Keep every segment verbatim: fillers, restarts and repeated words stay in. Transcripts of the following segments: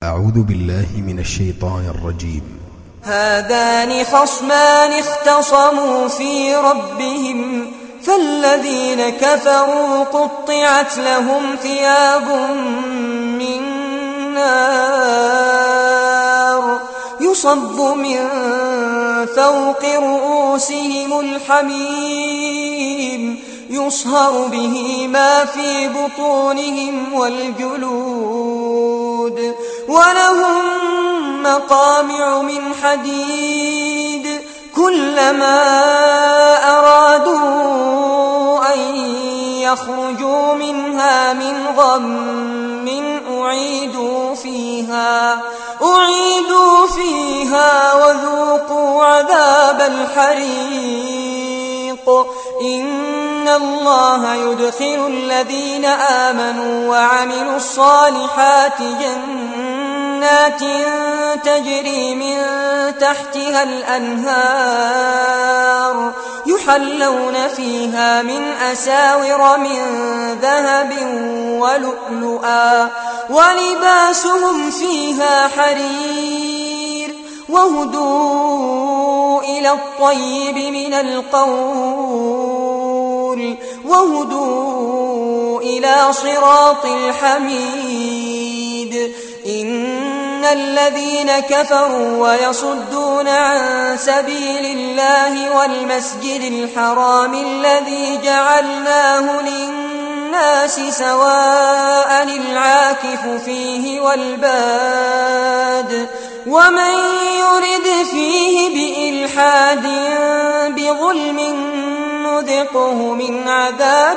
أعوذ بالله من الشيطان الرجيم. هذان خصمان اختصموا في ربهم فالذين كفروا قطعت لهم ثياب من نار يصب من فوق رؤوسهم الحميم يصهر به ما في بطونهم والجلود ولهم مقامع من حديد كلما أرادوا أن يخرجوا منها من غم أعيدوا فيها أعيدوا فيها وذوقوا عذاب الحريق إن الله يدخل الذين آمنوا وعملوا الصالحات جنات تجري من تحتها الأنهار يحلون فيها من أساور من ذهب ولؤلؤا ولباسهم فيها حرير وهدوا إلى الطيب من القول وهدوا إلى صراط الحميد إن الذين كفروا ويصدون عن سبيل الله والمسجد الحرام الذي جعلناه للناس سواء العاكف فيه والباد ومن يرد فيه بإلحاد بظلم نذقه من عذاب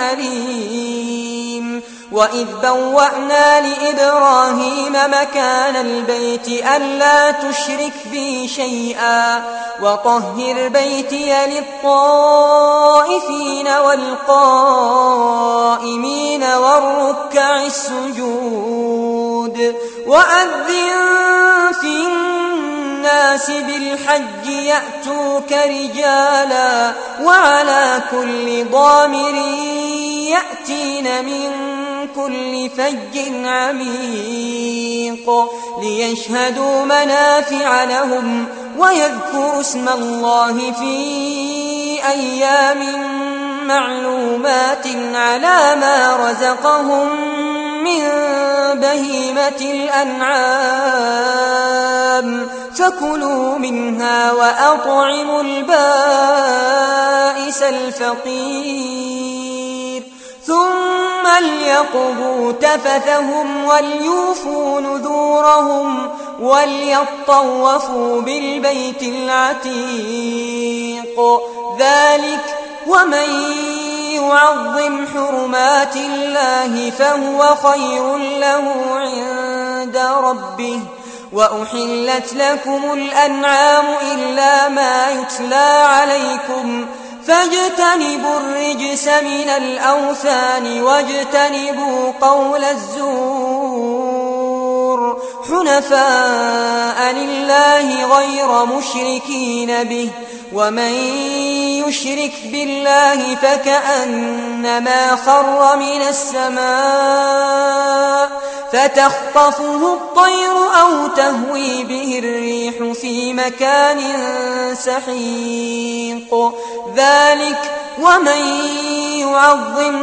أليم وإذ بوأنا لإبراهيم مكان البيت ألا تشرك بي شيئا وطهر بيتي للطائفين والقائمين والركع السجود وأذن في الناس بالحج يأتوك رجالا وعلى كل ضامر يأتين من كل فج عميق ليشهدوا منافع لهم ويذكروا اسم الله في أيام معلومات على ما رزقهم من بهيمة الأنعام فكلوا منها وأطعموا البائس الفقير ثم ليقضوا تفثهم وليوفوا نذورهم وليطوفوا بالبيت العتيق ذلك ومن يعظم حرمات الله فهو خير له عند ربه وأحلت لكم الأنعام إلا ما يتلى عليكم فاجتنبوا الرجس من الأوثان واجتنبوا قول الزور حنفاء لله غير مشركين به ومن يشرك بالله فكأنما خر من السماء فتخطفه الطير أو تهوي به الريح في مكان سحيق ذلك ومن يعظم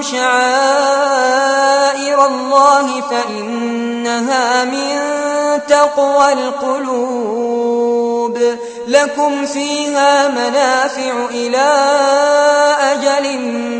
شعائر الله فإنها من تقوى القلوب لكم فيها منافع إلى أجل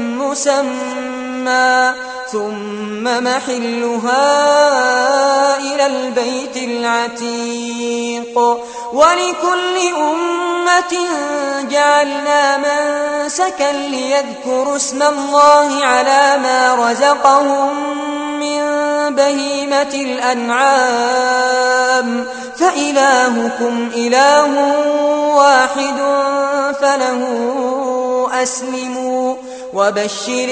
مسمى ثم محلها إلى البيت العتيق ولكل أمة جعلنا منسكا ليذكروا اسم الله على ما رزقهم من بهيمة الأنعام فإلهكم إله واحد فله أسلموا وبشر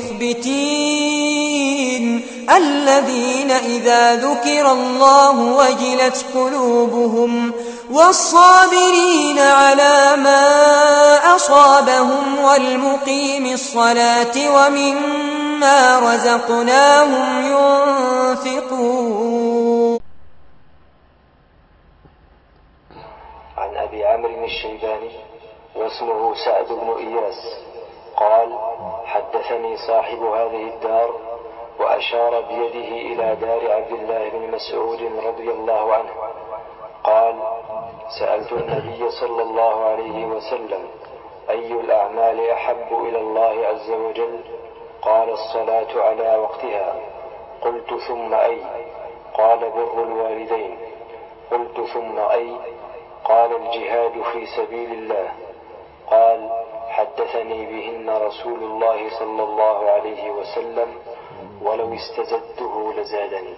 المخبتين الذين إذا ذكر الله وجلت قلوبهم والصابرين على ما أصابهم والمقيم الصلاة ومما رزقناهم ينفقون أبي عمرو الشيباني واسمه سعد بن إياس قال حدثني صاحب هذه الدار وأشار بيده إلى دار عبد الله بن مسعود رضي الله عنه قال سألت النبي صلى الله عليه وسلم أي الأعمال أحب إلى الله عز وجل؟ قال الصلاة على وقتها. قلت ثم أي؟ قال بر الوالدين. قلت ثم أي؟ قال الجهاد في سبيل الله. قال حدثني بهن رسول الله صلى الله عليه وسلم ولو استزدته لزادني.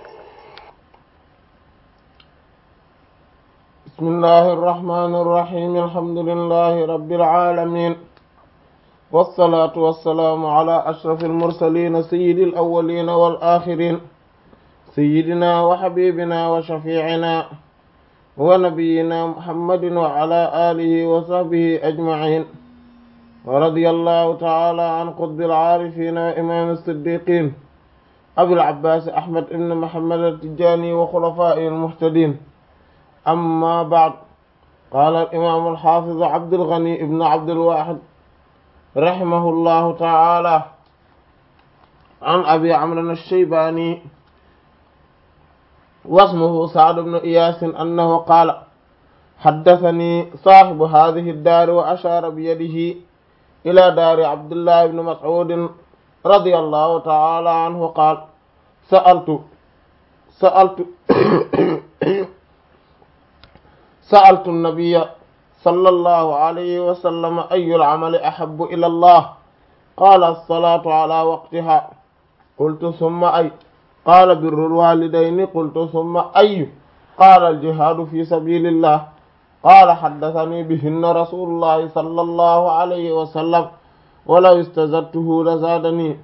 بسم الله الرحمن الرحيم. الحمد لله رب العالمين والصلاة والسلام على أشرف المرسلين سيد الأولين والآخرين سيدنا وحبيبنا وشفيعنا ونبينا محمد وعلى آله وصحبه أجمعين ورضي الله تعالى عن قطب العارفين وإمام الصديقين أبي العباس أحمد بن محمد التجاني وخلفائه المهتدين. أما بعد، قال الإمام الحافظ عبد الغني بن عبد الواحد رحمه الله تعالى عن أبي عمرو الشيباني واسمه سعد بن إياس أنه قال حدثني صاحب هذه الدار وأشار بيده إلى دار عبد الله بن مسعود رضي الله تعالى عنه قال سألت سألت سألت النبي صلى الله عليه وسلم أي العمل أحب إلى الله؟ قال الصلاة على وقتها. قلت ثم أي؟ قال بر الوالدين. قلت ثم أي؟ قال الجهاد في سبيل الله. قال حدثني بهن رسول الله صلى الله عليه وسلم ولو استزدته لزادني.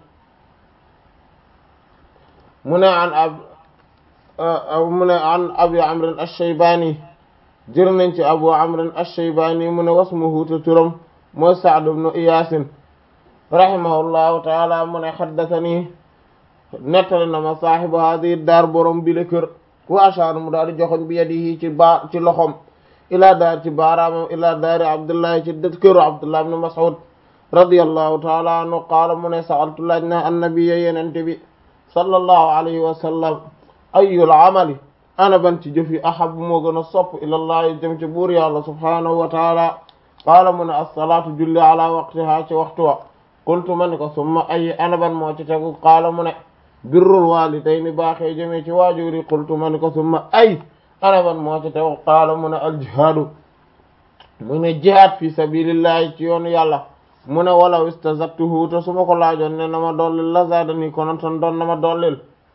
من عن أب أو من عن أبي عمرو الشيباني jër nañ ci Abu Amr ash-Shaybani mu ne wasmuhu te turam mooy Sa'd ibn Iyas rahimahullahu ta'ala mu ne haddathani nettali na ma saahibu hadhihi daar borom bi la kër wa ashara mu daal di joxoñ bi yadihi ci ba ci loxom ila daar ci baaraamam ila daari Abdullah ci dët këru Abdullah ibn Mas'ud radiyallahu ta'ala anhu qaala mu ne sa'altu laaj na annabiyya yenente bi sallallahu alayhi wa sallam ayyul amali ana ban ci jëf yi ahab moo gën a sopp ilallahi jëm ci buur yàlla subhanahu wa taala qaala mu ne as-salaatu julli ala waqtiha ci waxtu wa qultu ma ni ko summa ay ana ban moo ci tegu qaala mu ne birrul waalidayni baaxee jëmee ci waajuri qultu ma ni ko summa ay ana ban moo ci tegu qaala mu ne al-jihaadu mu ne jihaad fi sabilillahi ci yoonu yàlla mu ne walaw istazadtuhu te su ma ko laajoon ne na ma dollil la zaadani konoon tan doon na ma dollil.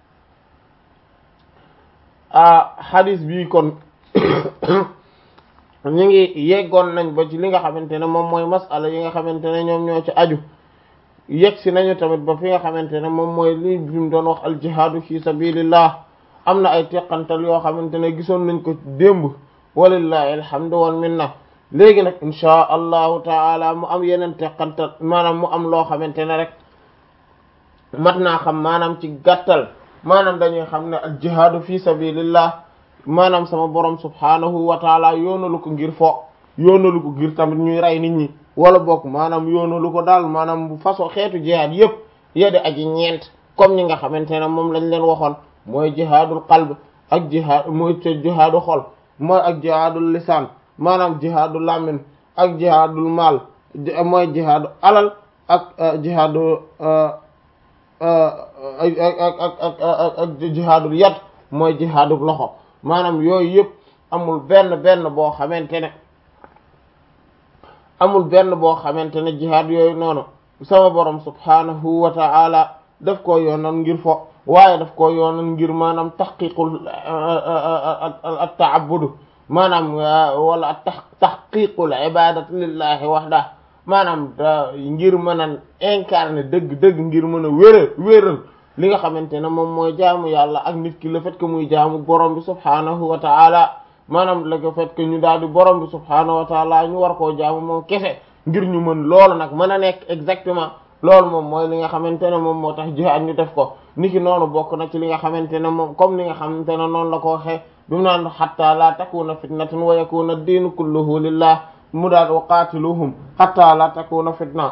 ah hadis bi kon ñu ngi yeggoon nañ ba ci li nga xamante ne moom mooy masala yi nga xamante ne ñoom ñoo ci aju yegg si nañu tamit ba fi nga xamante ne moom mooy li bi mu doon wax al jihaadu fi sabilillah am na ay teqantal yoo xamante ne gisoon nañ ko démb walillahi alhamdu wal minna. léegi nag insha allahu taala mu am yeneen teqantal maanaam mu am loo xamante ne rek mat naa xam maanaam ci gàttal maanaam dañuy xam ne al jihaadu fi sabilillah maanaam sama borom subhanahu wa taala yoonalu ko ngir fo yoonalu ko ngir tamit ñuy rey nit ñi wala bokk maanaam yoonalu ko daal maanaam bu façon xeetu jihaad yépp yedde aji ñeent comme ñi nga xamante ne moom lañ leen waxoon mooy jihaadul qalb ak jihaad mooy ca jihaadu xol mooy ak jihaadul lisaan maanaam jihaadu làmmin ak jihaadul maal mooy jihaadu alal ak jihaadu ak ak ak ak ak jihaadul yad mooy jihaadul loxo maanaam yooyu yëpp amul benn benn boo xamante ne amul benn boo xamante ne jihaad yooyu noonu sama borom subhanahu wa ta'ala daf koo yoonal ngir fo waaye daf koo yoonal ngir maanaam tahqiqul at-ta'abbud maanaam wala at tahqiqul ibadati lillahi wahda maanaam ngir mën a incarner dëgg dëgg ngir mën a wéral wéral li nga xamante ne moom mooy jaamu yàlla ak nit ki le fait que muy jaamu borom bi subhanahu wa ta'ala maanaam le fait que ñu daal di borom bi subhanahu wa ta'ala ñu war koo jaamu moom kese ngir ñu mën loolu nag mën a nekk exactement loolu moom mooy li nga xamante ne moom moo tax jihaad ñu def ko niki noonu bokk na ci li nga xamante ne moom comme li nga xamante ne noonu la ko waxee bi mu naan hatta la takuna fitnatun wa yakuna ad-diinu kulluhu lillah mu daal wa qaatiluhum hatta la takuna fitna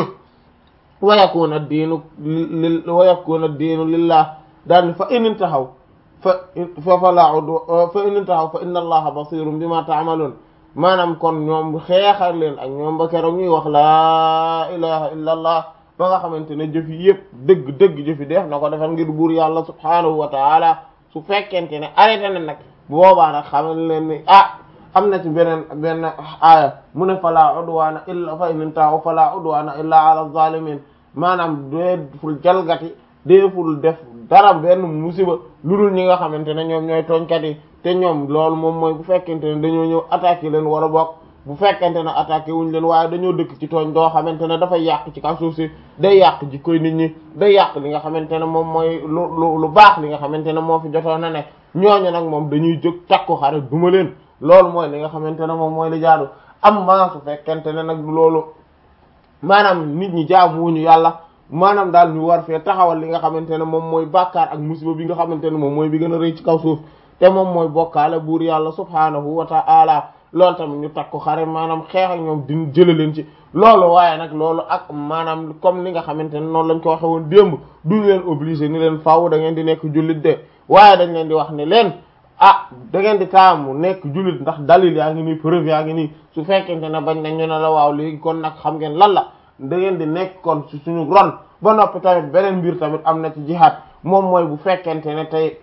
wa yakuna ad-diinu li wa yakuna ad-diinu lillah daal fa in intahaw fa fa fala udwa fa in intahaw fa inna allaha basirun bima ta'malun maanaam kon ñoom xeexal leen ak ñoom ba keroog ñuy wax laa ilaha illa allah ba nga xamante ne jëf yi yëpp dëgg dëgg jëf yi def na ko defal ngir buur yàlla subhaanahu wa taala su fekkente ne arrêté na nag bu boobaa nag xamal leen ni ah am na ci beneen benn aaya mu ne fala udwaana illa fa in intahaw fala udwaana illa ala zalimin maanaam deeful jalgati deeful def dara benn musiba lu dul ñi nga xamante ne ñoom ñooy tooñkat yi te ñoom loolu moom mooy bu fekkente ne dañoo ñëw attaqué leen war a bokk bu fekkente ne attaqué wuñ leen waaye dañoo dëkk ci tooñ doo xamante ne dafay yàq ci kaw suuf si day yàq jikkoy nit ñi day yàq li nga xamante ne moom mooy lu lu lu baax li nga xamante ne moo fi jotoon na ne ñooñu nag moom dañuy jóg takku xare duma leen loolu mooy li nga xamante ne moom mooy li jaadu am maa su fekkente ne nag loolu maanaam nit ñi jaamuwuñu yàlla maanaam daal ñu war fee taxawal li nga xamante ne moom mooy bàkkaar ak musiba bi nga xamante ne moom mooy bi gën a rëy ci kaw suuf te moom mooy bokkaale buur yàlla subhaanahu wa ta'ala loolu tamit ñu takku xare maanaam xeex ak ñoom di jële leen ci loolu waaye nag loolu ak maanaam comme li nga xamante ne noonu lañ ko waxe woon démb duñ leen obligé ni leen faaw da ngeen di nekk jullit de waaye dañ leen di wax ne leen ah da ngeen di taamu nekk jullit ndax dalil yaa ngi nii preuve yaa ngi nii su fekkente ne bañ nañ ñu ne la waaw léegi kon nag xam ngeen lan la da ngeen di nekk kon ci suñu ron ba noppi tamit beneen mbir tamit am na ci jihaad moom mooy bu fekkente ne tey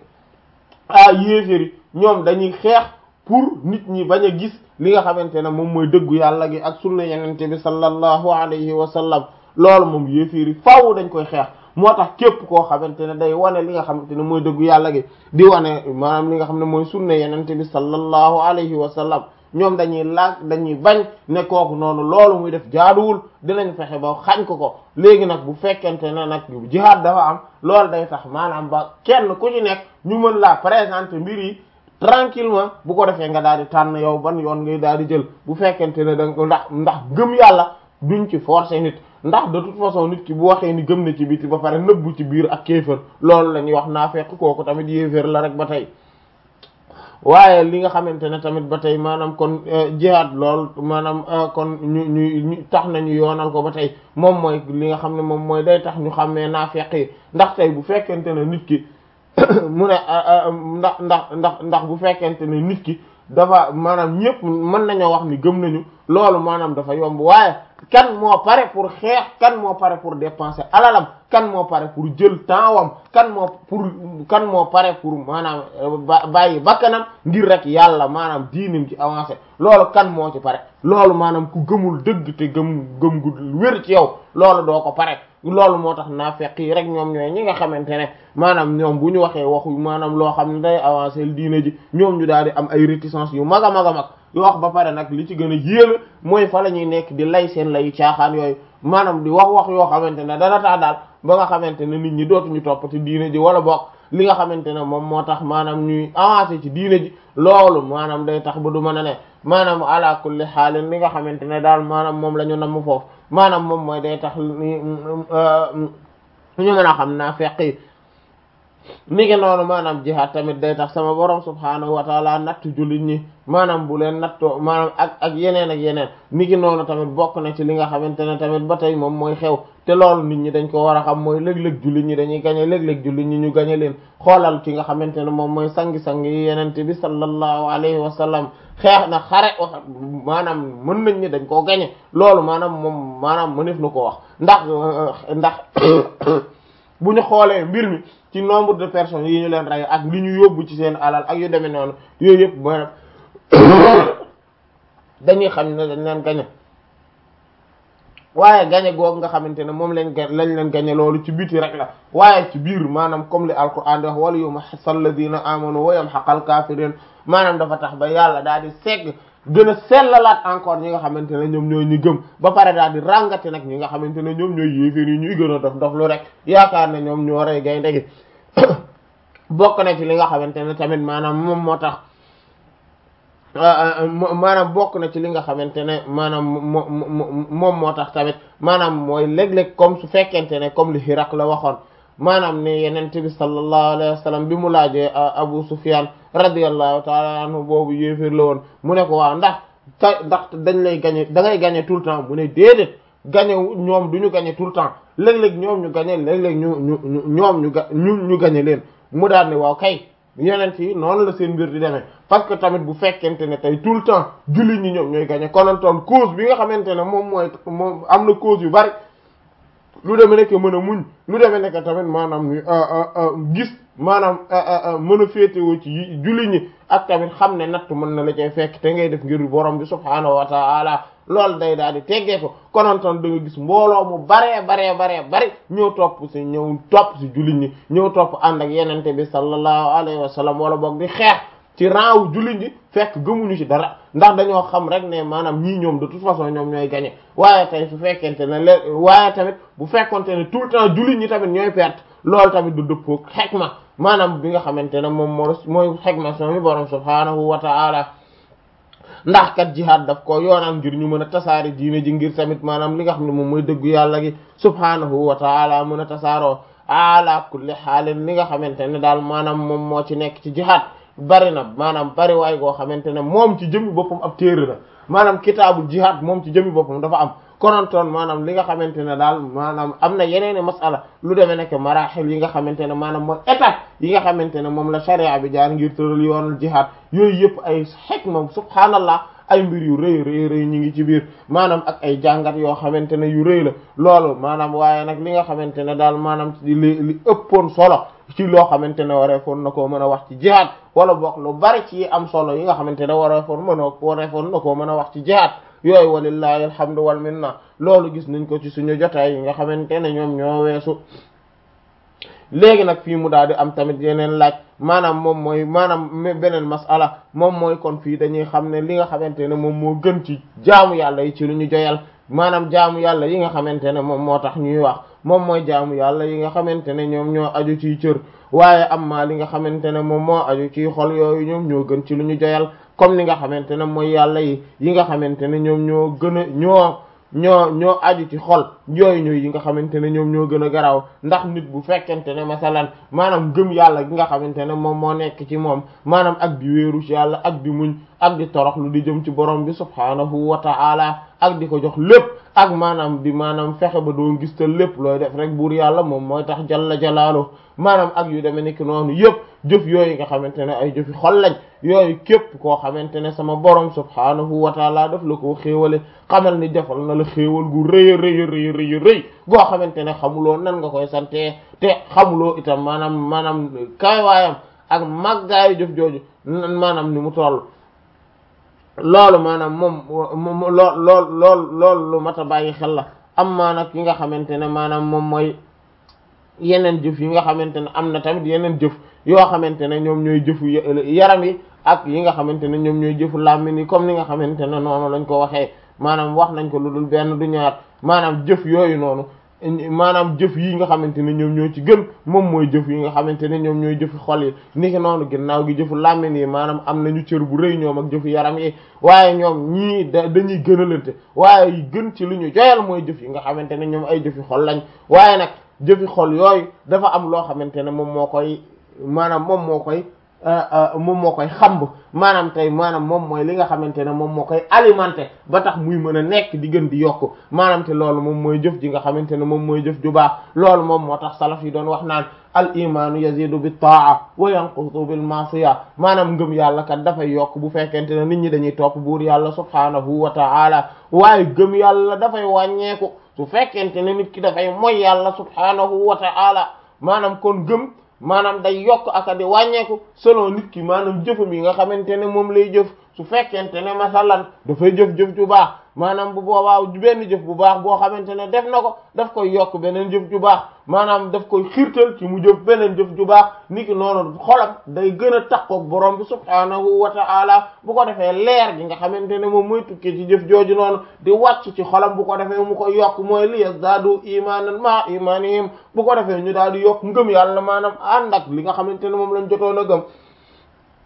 ah yéeféri ñoom dañuy xeex pour nit ñi bañ a gis li nga xamante ne moom mooy dëggu yàlla gi ak sunna yenente bi sallallahu alayhi wa sallam loolu moom yéeféri faaw dañ koy xeex moo tax képp koo xamante ne day wane li nga xamante ne mooy dëggu yàlla gi di wane maanaam li nga xam ne mooy sunna yenente bi sallallahu alayhi wa sallam ñoom dañuy laaj dañuy bañ ne kooku noonu loolu muy def jaaduwul dinañ fexe ba xañ ko ko léegi nag bu fekkente ne nag jihaad dafa am loolu day tax maanaam ba kenn ku ci nekk ñu mën laa présenter mbir yi tranquillement bu ko defee nga daal di tànn yow ban yoon ngay daal di jël bu fekkente ne da ndax ndax gëm yàlla duñ ci forcer nit ndax de toute façon nit ki bu waxee ni gëm na ci biti ba pare nëbbu ci biir ak kéefër loolu la ñuy wax naafeq kooku tamit yéeféer la rek ba tey waaye li nga xamante ne tamit ba tey maanaam kon jihaad lool maanaam kon ñu ñu tax nañu yoonal ko ba tey moom mooy li nga xam ne moom mooy day tax ñu xàmmee naafeq yi ndax tey bu fekkente ne nit ki mu ne ndax ndax ndax ndax bu fekkente ne nit ki dafa maanaam ñëpp mën nañoo wax ni gëm nañu loolu maanaam dafa yomb waaye kan moo pare pour xeex kan moo pare pour dépenser alalam kan moo pare pour jël temps wam kan moo pour kan moo pare pour maanaam bàyyi bakkanam ngir rek yàlla maanaam diinim ci avancé loolu kan moo ci pare loolu maanaam ku gëmul dëgg te gëm gëm gu wér ci yow loolu doo ko pare loolu moo tax naafeq yi rek ñoom ñooy ñi nga xamante ne maanaam ñoom bu ñu waxee waxu maanaam loo xam ne day avancé diine ji ñoom ñu daal di am ay réticence yu mag a mag a mag yu wax ba pare nag li ci gën a yéeme mooy fa la ñuy nekk di lay seen layu caaxaan yooyu maanaam di wax wax yoo xamante ne dana tax daal ba nga xamante ne nit ñi dootuñu toppati diine ji wala bokk li nga xamante ne moom moo tax maanaam ñuy avancé ci diine ji loolu maanaam day tax ba du mën a ne maanaam ala kulli xaalin li nga xamante ne daal maanaam moom la ñu namm foofu maanaam moom mooy day tax ñu mën a xam naa feqi ni ngi noonu maanaam jihaad tamit day tax sama borom subhaanahu wa taala natt jullit ñi maanaam bu leen nattoo maanaam ak ak yeneen ak yeneen ni ngi noonu tamit bokk na ci li nga xamante ne tamit ba tey moom mooy xew te loolu nit ñi dañ ko war a xam mooy léeg-léeg jullit ñi dañuy gañe léeg-léeg jullit ñi ñu gañe leen xoolal ci nga xamante ne moom mooy sangi-sangi yi yenente bi sallallahu alayhi wa sallam xeex na xare wax maanaam mën nañ ni dañ koo gañe loolu maanaam moom maanaam mënef na ko wax ndax ndax bu ñu xoolee mbir mi ci nombre de personnes yi ñu leen rey ak li ñu yóbbu ci seen alal ak yu demee noonu yooyu yëpp maanaam dañuy xam ne dañ leen gañe waaye gañe googu nga xamante ne moom lañ ga lañ leen gañe loolu ci biti rek la waaye ci biir maanaam comme li alquran di wax wala yumahhissal ladina amanu wa yamhaqal kafirin maanaam dafa tax ba yàlla daal di segg gën a sellalaat encore ñi nga xamante ne ñoom ñooy ñu gëm ba pare daal di ràngate nag ñi nga xamante ne ñoom ñooy yéeféer yi ñuy gën a dof dof lu rek yaakaar ne ñoom ñoo rey gaynde gi bokk na ci li nga xamante ne tamit maanaam moom moo tax maanaam bokk na ci li nga xamante ne maanaam moom moo tax tamit maanaam mooy léeg-léeg comme su fekkente ne comme li Hiraq la waxoon maanaam ne yenente bi sallallahu alayhi wa sallam bi mu laajee Abu Sufyan radiyallahu ta'ala anhu boobu yéeféer la woon mu ne ko waaw ndax ta ndax dañ lay gañe da ngay gañe tout le temps mu ne déedéet gañe ñoom du ñu gañe tout le temps léeg-léeg ñoom ñu gañe léeg-léeg ñu ñu ñu ñoom ñu ga ñu ñu gañe leen mu daal ne waaw kay yeneen yi noonu la seen mbir di demee parce que tamit bu fekkente ne tey tout le temps jullit ñi ñoom ñooy gañe konantoon cause bi nga xamante ne moom mooy moom am na cause yu bari lu demee nekk mën a muñ lu demee nekk tamit maanaam gis maanaam mën a féetewoo ci jullit ñi ak tamit xam ne natt mën na la cay fekk te ngay def ngir borom bi subhaanahu wa ta'ala loolu day daal di teggee ko konantoon da nga gis mbooloo mu baree baree baree bari ñëw topp si ñëw topp si jullit ñi ñëw topp ànd ak yenente bi sallallahu alayhi wa sallam wala boog di xeex ci raawu jullit ñi fekk gëmuñu ci dara ndax dañoo xam rek ne maanaam ñii ñoom de toute façon ñoom ñooy gagné waaye tey su fekkente ne le waaye tamit bu fekkonte ne tout le temps jullit ñi tamit ñooy perte loolu tamit du dëppoo xekma maanaam bi nga xamante ne moom moo mooy xekma soo mi borom subhaanahu wa ta'ala ndax kat jihaad daf ko yoonal ngir ñu mën a tasaare diine ji ngir tamit maanaam li nga xam ne moom mooy dëggu yàlla gi subhaanahu wa ta'ala mën a tasaaroo ala kulli xaalin li nga xamante ne daal maanaam moom moo ci nekk ci jihaad bari na maanaam bari waay goo xamante ne moom ci jëmmi boppam ab téere la maanaam kitaabul jihaad moom ci jëmmi boppam dafa am konontoon maanaam li nga xamante ne daal maanaam am na yeneeni masala lu demee nekk maraaxil yi nga xamante ne maanaam mooy étape yi nga xamante ne moom la sharia bi jaar ngir tëral yoonal jihaad yooyu yëpp ay xikma subhaanallah ay mbir yu rëy rëy rëy ñu ngi ci biir maanaam ak ay jàngat yoo xamante ne yu rëy la loolu maanaam waaye nag li nga xamante ne daal maanaam li li ëppoon solo ci loo xamante ne wareefoon na koo mën a wax ci jihaad wala boog lu bari ci am solo yi nga xamante ne wareefoon mën a wareefoon na koo mën a wax ci jihaad yooyu walillahi alhamdu wal minna loolu gis nañ ko ci suñu jotaay yi nga xamante ne ñoom ñoo weesu léegi nag fii mu daal di am tamit yeneen laaj maanaam moom mooy maanaam beneen masala moom mooy kon fii dañuy xam ne li nga xamante ne moom moo gën ci jaamu yàlla yi ci lu ñu joyal maanaam jaamu yàlla yi nga xamante ne moom moo tax ñuy wax moom mooy jaamu yàlla yi nga xamante ne ñoom ñoo aju ciy cër waaye am maa li nga xamante ne moom moo aju ciy xol yooyu ñoom ñoo gën ci lu ñu joyal comme ni nga xamante ne mooy yàlla yi yi nga xamante ne ñoom ñoo gën a ñoo ñoo ñoo aju ci xol yooyu ñooy yi nga xamante ne ñoom ñoo gën a garaaw ndax nit bu fekkente ne masalan maanaam gëm yàlla gi nga xamante ne moom moo nekk ci moom maanaam ak di wéeru ci yàlla ak di muñ ak di toroxlu di jëm ci borom bi subhaanahu wa ta'ala ak di ko jox lépp ak maanaam di maanaam fexe ba doo gis te lépp looy def rek buur yàlla moom mooy tax jalla jalaalu maanaam ak yu demee nekk noonu yëpp jëf yooyu nga xamante ne ay jëfi xol lañ yooyu képp koo xamante ne sama borom subhaanahu wa ta'ala daf la koo xéewale xamal ni defal na la xéewal gu rëy rëy rëy rëy rëy goo xamante ne xamuloo nan nga koy sante te xamuloo itam maanaam maanaam kaywaayam ak màggaayu jëf jooju maanaam ni mu toll loolu maanaam moom lool lool lool loolu lu mat a bàyyi xel la am maa nag yi nga xamante ne maanaam moom mooy yeneen jëf yi nga xamante ne am na tamit yeneen jëf yoo xamante ne ñoom ñooy jëfu yaram yi ak yi nga xamante ne ñoom ñooy jëfu làmmiñ yi comme ni nga xamante ne noonu lañ ko waxee maanaam wax nañ ko lu dul benn du ñaar maanaam jëf yooyu noonu maanaam jëf yi nga xamante ne ñoom ñoo ci gën moom mooy jëf yi nga xamante ne ñoom ñooy jëfu xol yi niki noonu ginnaaw gi jëfu làmmiñ yi maanaam am nañu cër bu rëy ñoom ak jëfu yaram yi waaye ñoom ñii da dañuy gënalante waaye yi gën ci lu ñu joyal mooy jëf yi nga xamante ne ñoom ay jëfi xol lañ waaye nag jëfi xol yooyu dafa am loo xamante ne moom moo koy maanaam moom moo koy moom moo koy xamb maanaam tey maanaam moom mooy li nga xamante ne moom moo koy alimenté ba tax muy mën a nekk di gën di yokk maanaam te loolu moom mooy jëf ji nga xamante ne moom mooy jëf ju baax loolu moom moo tax salaf yi doon wax naan al imaanu yazidu bi taa wa yanqusu bil masiya maanaam ngëm yàlla kat dafay yokk bu fekkente ne nit ñi dañuy topp buur yàlla subhaanahu wa ta'ala waaye gëm yàlla dafay wàññeeku su fekkente ne nit ki dafay moy yàlla subhaanahu wa ta'ala maanaam kon gëm maanaam day yokk aka di wàññeeku selon nit ki maanaam jëfam yi nga xamante ne moom lay jëf su fekkente ne masalan dafay jëf-jëf ju baax maanaam bu boobaa benn jëf bu baax boo xamante ne def na ko daf koy yokk beneen jëf ju baax maanaam daf koy xiirtal ci mu jëf beneen jëf ju baax niki noonu xolam day gën a takkook borom bi subhaanahu wa ta'ala bu ko defee leer gi nga xamante ne moom mooy tukkee ci jëf jooju noonu di wàcc ci xolam bu ko defee mu koy yokk mooy li yazdaadu imaanan ma imaanihim bu ko defee ñu daal di yokk ngëm yàlla maanaam ànd ak li nga xamante ne moom lañ jotoon a gëm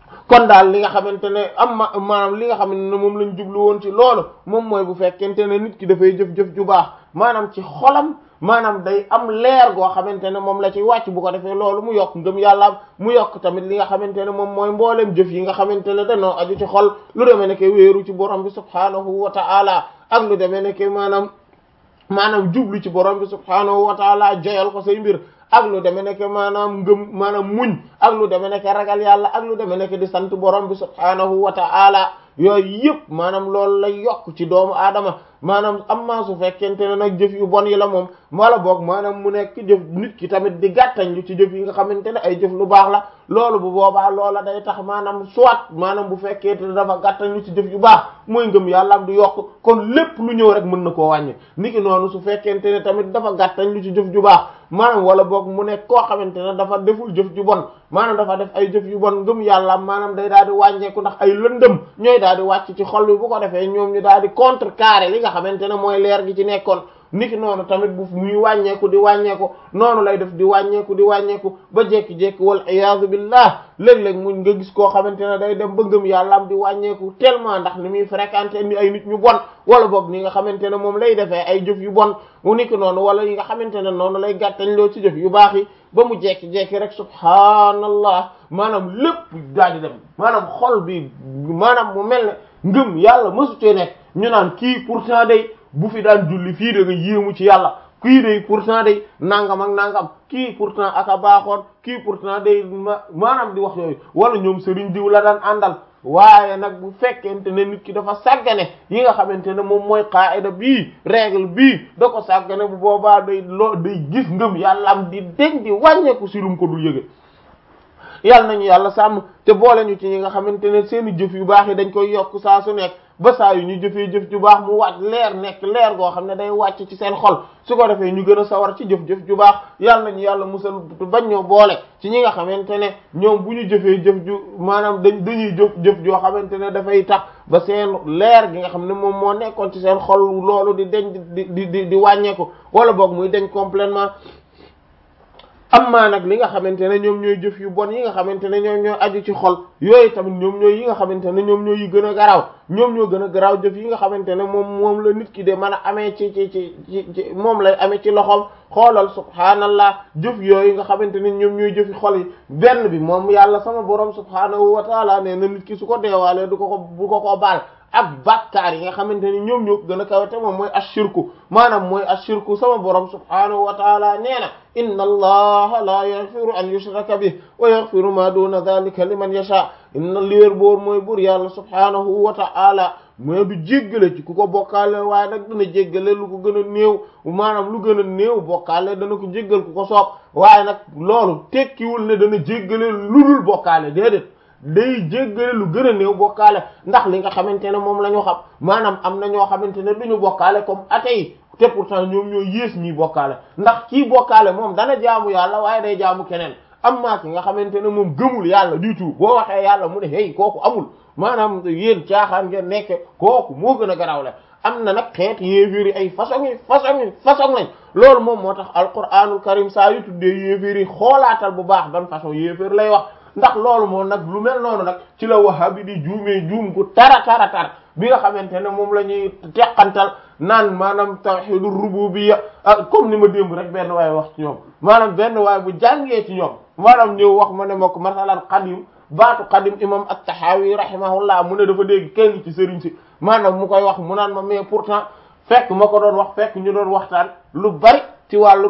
kon daal li nga xamante ne am ma maanaam li nga xam ne moom lañ jublu woon ci loolu moom mooy bu fekkente ne nit ki dafay jëf-jëf ju baax maanaam ci xolam maanaam day am leer goo xamante ne moom la ci wàcc bu ko defee loolu mu yokk ngëm yàlla mu yokk tamit li nga xamante ne moom mooy mbooleem jëf yi nga xamante ne dañoo aju ci xol lu demee nekk wéeru ci borom bi subhaanahu wa ta'ala ak lu demee nekk maanaam maanaam jublu ci borom bi subhaanahu wa ta'ala joyal ko say mbir ak lu demee nekk maanaam ngëm maanaam muñ ak lu demee nekk ragal yàlla ak lu demee nekk di sant borom bi subhaanahu wa ta'ala yooyu yëpp maanaam loolu lay yokk ci doomu aadama maanaam amma su fekkente ne nag jëf yu bon yi la moom wala boog maanaam mu nekk jëf nit ki tamit di gàttañ lu ci jëf yi nga xamante ne ay jëf lu baax la loolu bu boobaa loola day tax maanaam soit maanaam bu fekkee te dafa gàttañ lu ci jëf yu baax mooy ngëm yàlla am du yokk kon lépp lu ñëw rek mën na koo wàññi niki noonu su fekkente ne tamit dafa gàttañ lu ci jëf ju baax maanaam wala boog mu nekk koo xamante ne dafa deful jëf ju bon maanaam dafa def ay jëf yu bon ngëm yàlla maanaam day daal di wàññeeku ndax ay lëndëm ñooy daal di wàcc ci xol bi bu ko defee ñoom ñu daal di contrecarrer li nga xamante ne mooy leer gi ci nekkoon niki noonu tamit bu muy wàññeeku di wàññeeku noonu lay def di wàññeeku di wàññeeku ba jékki-jékki wal iyaazu billah léeg-léeg muñ nga gis koo xamante ne day dem ba ngëm yàlla am di wàññeeku tellement ndax ni muy fréquenter ni ay nit ñu bon wala boog ni nga xamante ne moom lay defee ay jëf yu bon mu niki noonu wala yi nga xamante ne noonu lay gàttañ loo ci jëf yu baax yi ba mu jékki-jékki rek subhaanallah maanaam lépp daal di dem maanaam xol bi maanaam mu mel ne ngëm yàlla mësu cee nekk ñu naan kii pourtant day bu fi daan julli fii da nga yéemu ci yàlla kii day pourtant day nangam ak nangam kii pourtant aka baaxoon kii pourtant day maanaam di wax yooyu wala ñoom sëriñ diw la daan àndal waaye nag bu fekkente ne nit ki dafa sàggane yi nga xamante ne moom mooy qaida bii règle bii da ko sàggane bu boobaa day loo day gis ngëm yàlla am di deñ di wàññeeku si lum ko dul yëge yàlla nañu yàlla sàmm te boole ñu ci ñi nga xamante ne seeni jëf yu baax yi dañ koy yokk saa su nekk ba saa yu ñu jëfee jëf ju baax mu wàcc leer nekk leer goo xam ne day wàcc ci seen xol su ko defee ñu gën a sawar ci jëf-jëf ju baax yàlla nañu yàlla musal bañ ñoo boole ci ñi nga xamante ne ñoom bu ñu jëfee jëf ju maanaam dañ dañuy jëf jëf joo xamante ne dafay tax ba seen leer gi nga xam ne moom moo nekkoon ci seen xol loolu di deñ di di di di wàññeeku wala boog muy deñ complètement amma nag li nga xamante ne ñoom ñooy jëf yu bon yi nga xamante ne ñoom ñooy aju ci xol yooyu tamit ñoom ñooy yi nga xamante ne ñoom ñooy yi gën a garaaw ñoom ñoo gën a garaaw jëf yi nga xamante ne moom moom la nit ki de mën a amee ci ci ci ci moom lay amee ci loxoom xoolal subhaanallah jëf yooyu nga xamante ne ñoom ñooy jëfi xol yi benn bi moom yàlla sama borom subhaanahu wa taala nee na nit ki su ko deewaalee du ko ko bu ko ko baal ak bàkkaar yi nga xamante ni ñoom ñoo gën a kawe te moom mooy ashirku maanaam mooy ashirku sama borom subhaanahu wa taala nee na inna allaha la yaghfiru an yushraka bih wa yaghfiru ma duna dhalika liman yasha inna liwér boor mooy buur yàlla subhaanahu wa taala mais du jéggale ci ku ko bokkaale waaye nag dana jéggale lu ko gën a néew maanaam lu gën a néew bokkaale dana ko jéggal ku ko soob waaye nag loolu tekkiwul ne dana jéggale lu dul bokkaale déedéet day jéggale lu gën a néew bokkaale ndax li nga xamante ne moom la ñu xam maanaam am na ñoo xamante ne du ñu bokkaale comme athée yi te pourtant ñoom ñoo yées ñiy bokkaale ndax kii bokkaale moom dana jaamu yàlla waaye day jaamu keneen am maa ki nga xamante ne moom gëmul yàlla du tout boo waxee yàlla mu ne hey kooku amul maanaam yéen caaxaan ngeen nekke kooku moo gën a garawle am na nag xeet yéeféeri ay façon yi façon yi façon lañ loolu moom moo tax alquranul karim saa yu tuddee yéeféeri xoolaatal bu baax ban façon yéeféer lay wax ndax loolu moom nag lu mel noonu nag ci la wahabi di juumee juum gu tara tara tar bi nga xamante ne moom la ñuy teqantal naan maanaam tawhidur rububiyya comme ni ma démb rek benn waaye wax ci ñoom maanaam benn waaye bu jàngee ci ñoom maanaam ñëw wax ma ne ma ko masalan qadim baatu qadim imam at-Tahawi rahimahullah mu ne dafa dégg kenn ci sëriñ si maanaam mu koy wax mu naan ma mais pourtant fekk ma ko doon wax fekk ñu doon waxtaan lu bari ci wàllu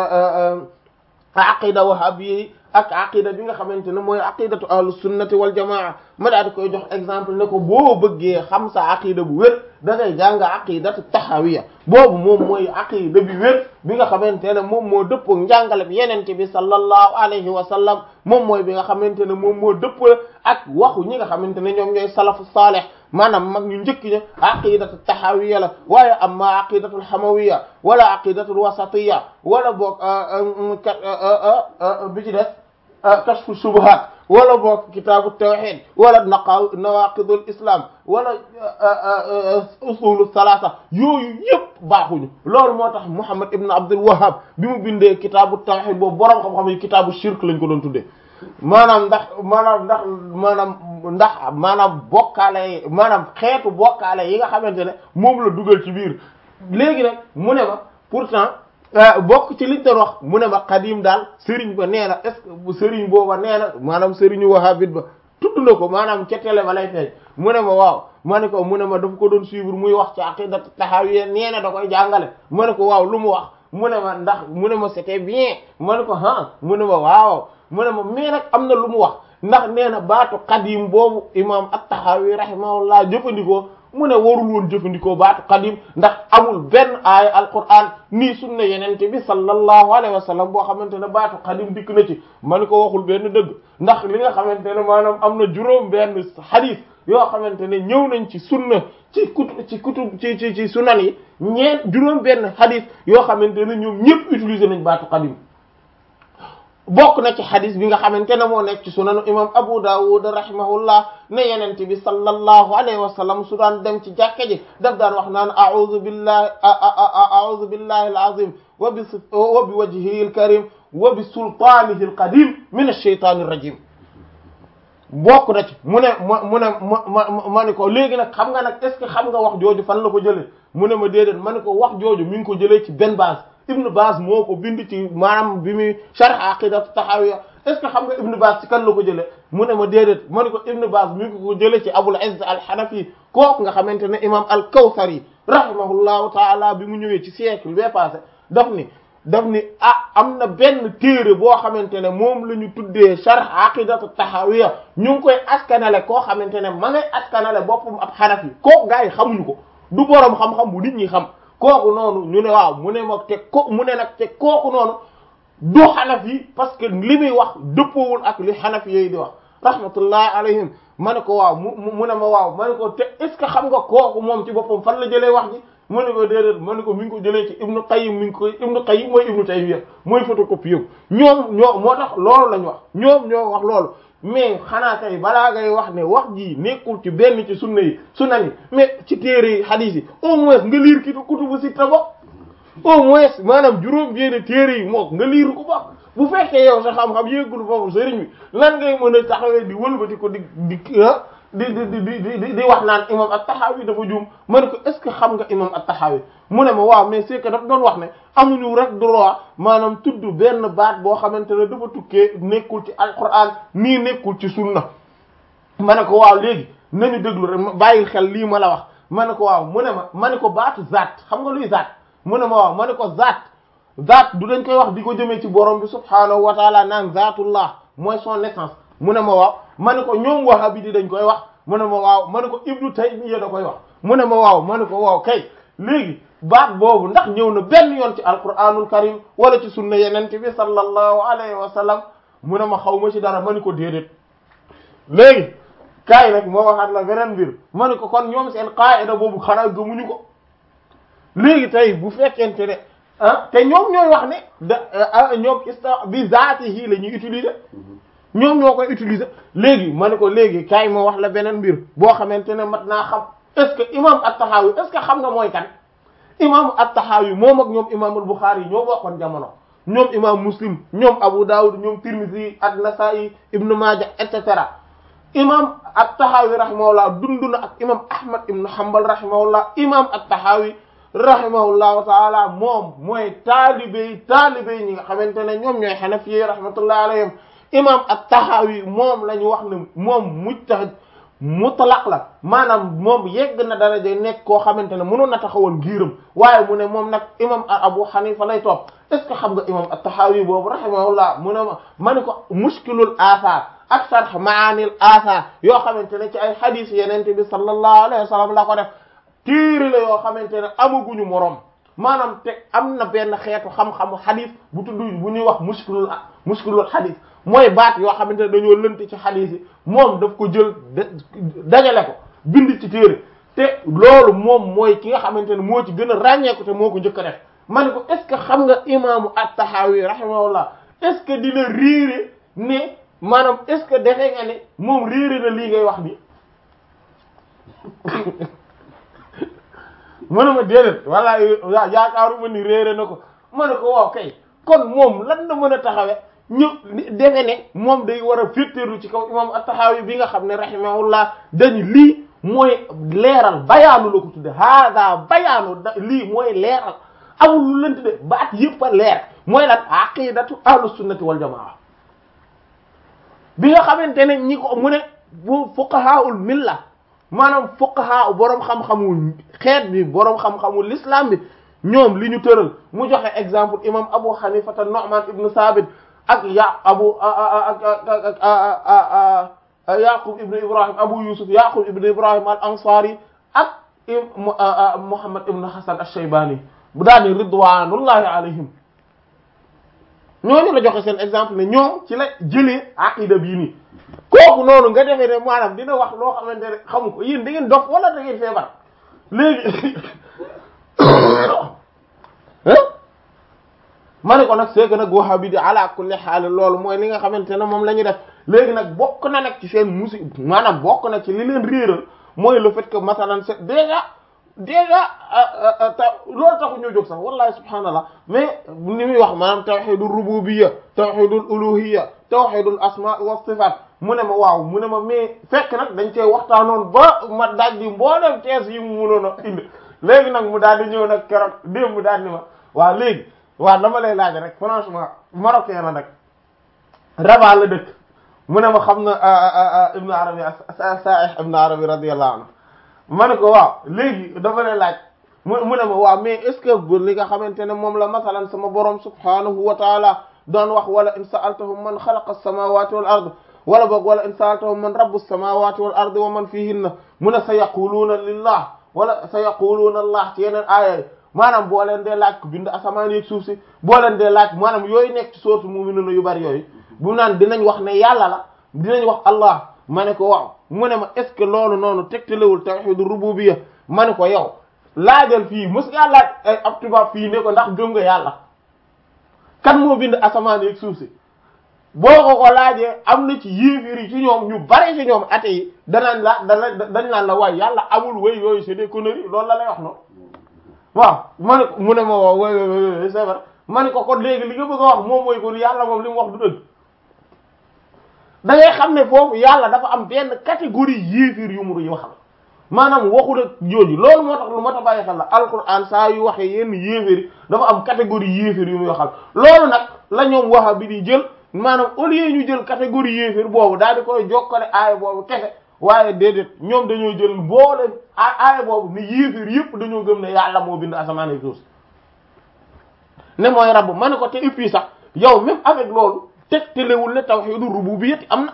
aqida wahabiyyi ak aqida bi nga xamante ne mooy aqidatu ahlus sunnati wal jamaa ma daal di koy jox exemple ne ko boo bëggee xam sa aqida bu wér da ngay jàng aqidatu tahawiyya boobu moom mooy aqida bi wér bi nga xamante ne moom moo dëppoo njàngale bi yenente bi sallallahu alayhi wa sallam moom mooy bi nga xamante ne moom moo dëppoo ak waxu ñi nga xamante ne ñoom ñooy salafu salih maanaam mag ñu njëkk ña aqidatu tahawiyya la waaye amma aqidatul hamawiyya wala aqidatul wasatiyya wala boog bi ci des kashfu shubuhat wala boog kitaabu tawhid wala naqa nawaqidul islam wala usulu salasa yooyu yëpp baaxuñu loolu moo tax Muhammad ibn Abdul Wahhab bi mu bindee kitaabu tawhid boobu boroom xam-xam yi kitaabu shirk lañ ko doon tuddee maanaam ndax maanaam ndax maanaam ndax maanaam bokkaale maanaam xeetu bokkaale yi nga xamante ne moom la dugal ci biir léegi nag mu ne ma pourtant bokk ci liñ doon wax mu ne ma xadim daal sëriñ ba nee na est-ce que sëriñ booba nee na maanaam sëriñu wahabit ba tudd na ko maanaam ca télé ba lay feeñ mu ne ma waaw ma ne ko mu ne ma dafa ko doon suivre muy wax ci aqida tahawiyya nee na da koy jàngale ma ne ko waaw lu mu wax mu ne ma ndax mu ne ma c'était bien ma ne ko ah mu ne ma waaw mu ne ma mais nag am na lu mu wax ndax nee na baatu qadim boobu imam at-Tahawi rahimahullah jëfandikoo mu ne warul woon jëfandikoo baatu qadim ndax amul benn aaya alquran nii sunna yenente bi sallallahu alayhi wa sallam boo xamante ne baatu qadim dikk na ci ma ne ko waxul benn dëgg ndax li nga xamante ne maanaam am na juróom benn hadith yoo xamante ne ñëw nañ ci sunna ci kutu ci kutu ci ci ci sunan yi ñeent juróom benn hadith yoo xamante ne ñoom ñëpp utiliser nañ baatu qadim bokk na ci hadith bi nga xamante ne moo nekk ci sunanu imam Abu Dawud rahimahullah ne yenente bi sallallahu alayhi wa sallam su daan dem ci jàkke ji daf daan wax naan a'udhu billahi a'udhu billahi al-azim wa bi wa bi wajhihi al-karim wa bi sultanihi al-qadim min ash-shaytani ar-rajim bokk na ci mu ne ma mu ne ma ma ma ni ko léegi nag xam nga nag est ce que xam nga wax jooju fan la ko jëlee mu ne ma déedéet ma ni ko wax jooju mi ngi ko jëlee ci benn base Ibn Baz moo ko bind ci maanaam bi muy sharh aqidatu tahawiyya est ce que xam nga Ibn Baz ci kan la ko jëlee mu ne ma déedéet ma ni ko Ibn Baz mi ngi ko jëlee ci Abul Izz al-Hanafi kooku nga xamante ne imam al-Kawthari rahimahullahu taala bi mu ñëwee ci siècle bee passé daf ni daf ni ah am na benn téere boo xamante ne moom la ñu tuddee sharh aqidatu tahawiyya ñu ngi koy askanale koo xamante ne ma ngay askanale boppam ab Hanafi kooku gaa yi xamuñu ko du boroom xam-xam bu nit ñi xam kooku noonu ñu ne waaw mu ne ma te ko mu ne nag te kooku noonu du Hanafi parce que li muy wax dëppoowul ak li Hanafi yooyu di wax rahmatullahi alayhim ma ne ko waaw mu mu ne ma waaw ma ne ko te est ce que xam nga kooku moom ci boppam fan la jëlee wax ji mu ne ko déedéet ma ne ko mi ngi ko jëlee ci Ibnu Qayyim mi ngi ko Ibnu Qayyim mooy Ibnu Taymiyya mooy photocopie yëpp ñoom ñoo moo tax loolu lañ wax ñoom ñoo wax loolu mais xanaa tey balaa ngay wax ne wax ji nekkul ci benn ci sunna yi sunna yi mais ci téere yi hadith yi au moins nga liir ki kutubu sitta bokk au moins maanaam juróom benn téere yi mook nga liir ko bokk bu fekkee yow sa xam-xam yéegul foofu sëriñ bi lan ngay mën a taxawee di wëlbati ko di di di di di di di wax naan imam at-Tahawi dafa juum ma ne ko est ce que xam nga imam at-Tahawi mu ne ma waaw mais c'est que daf doon wax ne amuñu rek droit maanaam tudd benn baat boo xamante ne dafa tukkee nekkul ci alquran nii nekkul ci sunna ma ne ko waaw léegi nañu déglu rek bàyyil xel lii ma la wax ma ne ko waaw mu ne ma ma ne ko baatu zaat xam nga luy zaat mu ne ma waaw ma ne ko zaat zaat du dañ koy wax di ko jëmee ci borom bi subhaanahu wa taala naan zaatullah mooy son essence mu ne ma waaw ma ne ko ñoom wahabi di dañ koy wax mu ne ma waaw ma ne ko Ibnu Taymiyya da koy wax mu ne ma waaw ma ne ko waaw kay léegi baat boobu ndax ñëw na benn yoon ci alquranul karim wala ci sunna yenente bi sallallahu alayhi wa sallam mu ne ma xaw ma ci dara ma ne ko déedéet léegi kaay nag moo waxaat la beneen mbir ma ne ko kon ñoom seen qaida boobu xanaa gëmuñu ko léegi tey bu fekkente ne ah te ñoom ñooy wax ne da ñoom ista bi zaatihi la ñuy utiliser ñoom ñoo koy utiliser léegi ma ne ko léegi kaay moo wax la beneen mbir boo xamante ne mat naa xam est-ce que imam at-Tahawi est-ce que xam nga mooy kan imam at-Tahawi moom ak ñoom imam al-Bukhari yi ñoo bokkoon jamono ñoom imam Muslim ñoom Abu Dawud ñoom Tirmidhi an-Nasa'i Ibn Majah et cetera imam at-Tahawi rahimahullah dund na ak imam Ahmad ibn Hanbal rahimahullah imam at-Tahawi rahimahullahu taala moom mooy taalibey taalibey ñi nga xamante ne ñoom ñooy Hanafi rahmatullahi alayhim imam at-Tahawi moom la ñu wax ne moom mujtahid mutlaq la maanaam moom yegg na daraja nekk koo xamante ne mënoon na taxawal ngiiram waaye mu ne moom nag imam Abu Hanifa lay topp est ce que xam nga imam at-Tahawi boobu rahimahullah mu ne ma ma ne ko mushkilul athar ak sharh maanil athar yoo xamante ne ci ay hadith yenente bi sallallahu alayhi wa sallam la ko def téere la yoo xamante ne amaguñu moroom maanaam te am na benn xeetu xam-xamu hadith bu tudd bu ñuy wax mushkilul mushkilul hadith mooy baat yoo xamante ne dañoo lënt ci hadith yi moom daf ko jël dajale ko bind ci téere te loolu moom mooy ki nga xamante ne moo ci gën a ràññeeku te moo ko njëkk a def ma ne ko est ce que xam nga imaamu at-Tahawi rahimahullah est ce que dina réere ne maanaam est ce que defe nga ne moom réere na lii ngay wax ni ma ne ma déedéet walla yaakaaruma ni réere na ko ma ne ko waaw kay kon moom lan na mën a taxawe ñu defe ne moom day war a féttéerlu ci kaw imam at-Tahawi bi nga xam ne rahimahullah dañu lii mooy leeral bayaanu la ko tudde hada bayaanu lii mooy leeral amul lu leen tudde baat yëpp a leer mooy lan aqidatu ahlus sunnati wal jamaa bi nga xamante ne ñi ko mu ne bu fuqahaul milla maanaam fuqaha boroom xam-xamu xeet bi boroom xam-xamu l'islam bi ñoom li ñu tëral mu joxe exemple imam Abu Hanifa Nu'man ibn Sabit ak ya abu ak Yaqub ibn Ibrahim Abu Yusuf Yaqub ibn Ibrahim al-Ansari ak Muhammad ibn Hasan ash-Shaybani bu daal di ridwanullahi alayhim ñooñu la joxe seen exemple ne ñoom ci la jëlee aqida bii nii kooku noonu nga defee ne maanaam dina wax loo xamante ne xamu ko yéen da ngeen dof wala da ngeen feebar léegi ma ne ko nag c'est que nag wahabi di ala kulli haal loolu mooy li nga xamante ne moom la ñu def léegi nag bokk na nag ci seen musi maanaam bokk na ci li leen réeral mooy le fait que masalan c'est déjà déjà loolu taxu ñoo jóg sax wallahi subhaanallah mais ni muy wax maanaam tawhidul rububiyya tawhidul uluhiyya tawhidul asma wa sifat mu ne ma waaw mu ne ma mais fekk nag dañ cee waxtaanoon ba ma daaj di mboolem tees yi mu mënoon a indi léegi nag mu daal di ñëw nag keroog démb mu daal di ma waaw léegi waaw dama lay laaj rek franchement marocain la nag Rabat la dëkk mu ne ma xam na Ibn Arabi Sa'ih Ibn Arabi radiyallahu anhu ma ne ko waaw léegi dafa lay laaj mu mu ne ma waaw mais est-ce que bu li nga xamante ne moom la masalan sama borom subhanahu wa taala doon wax wala in sa'altahum man xalaqa as-samawati wal ard wala boog wala in sa'altahum man rabbu as-samawati wal ard wa man fihinna mu ne sa yaquluuna lillah wala sa yaquluuna allah ci yeneen aaya yi maanaam boo leen dee laaj ko bind asamaan yeeg suuf si boo leen dee laaj maanaam yooyu nekk ci sourate mu'minun yu bari yooyu bu naan dinañ wax ne yàlla la dinañ wax allah ma ne ko waaw mu ne ma est ce que loolu noonu tegtalewul tawhidu rububiyya ma ne ko yow laajal fii mos ngaa laaj ay ab tubaab fii ne ko ndax gëm nga yàlla kan moo bind asamaan yeeg suuf si boo ko ko laajee am na ci yéeféer yi ci ñoom ñu bari ci ñoom ate yi danañ la dana dañ naan la waay yàlla amul way yooyu c'est des conneries loolu la lay wax noonu waaw ma ne ko mu ne ma waaw way way c'est vrai ma ne ko kon léegi li nga bëgg a wax moom mooy kon yàlla moom li mu wax du dëgg da ngay xam ne foofu yàlla dafa am benn catégorie yéeféer yu mu waxal maanaam waxul ak jooju loolu moo tax lu ma tax bàyyi xel la alquran saa yu waxee yenn yéeféer yi dafa am catégorie yéeféer yu muy waxal loolu nag la ñoom waxa bi di jël maanaam au lieu ñu jël catégorie yéeféer boobu daal di koy jokkale aaya boobu kese waaye déedéet ñoom dañoo jël mboolem aaya boobu ne yéeféer yëpp dañoo gëm ne yàlla moo bind asamaan ak suuf ne mooy rabb ma ne ko te et puis sax yow même avec loolu tegtalewul ne tawhidu rububiyyati am na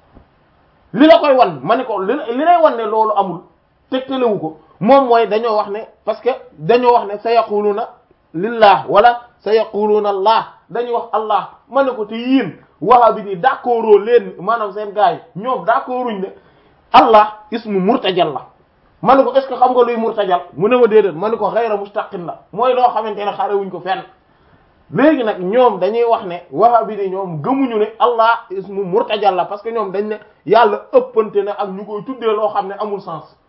li la koy wan ma ne ko li li lay wan ne loolu amul tegtalewu ko moom mooy dañoo wax ne parce que dañoo wax ne sa yaquluna lillah wala sa yaquluna allah dañuy wax allah ma ne ko te yéen wahabi ni d'accord leen maanaam seen gars yi ñoom d'accorduñ ne allah ismu murtajal la ma ne ko est ce que xam nga luy murtajal mu ne ma déedéet ma ne ko ghayra mustaqim la mooy loo xamante ne xarewuñ ko fenn léegi nag ñoom dañuy wax ne wahabi ni ñoom gëmuñu ne allah ismu murtajal la parce que ñoom dañ ne yàlla ëppante na ak ñu koy tuddee loo xam ne amul sens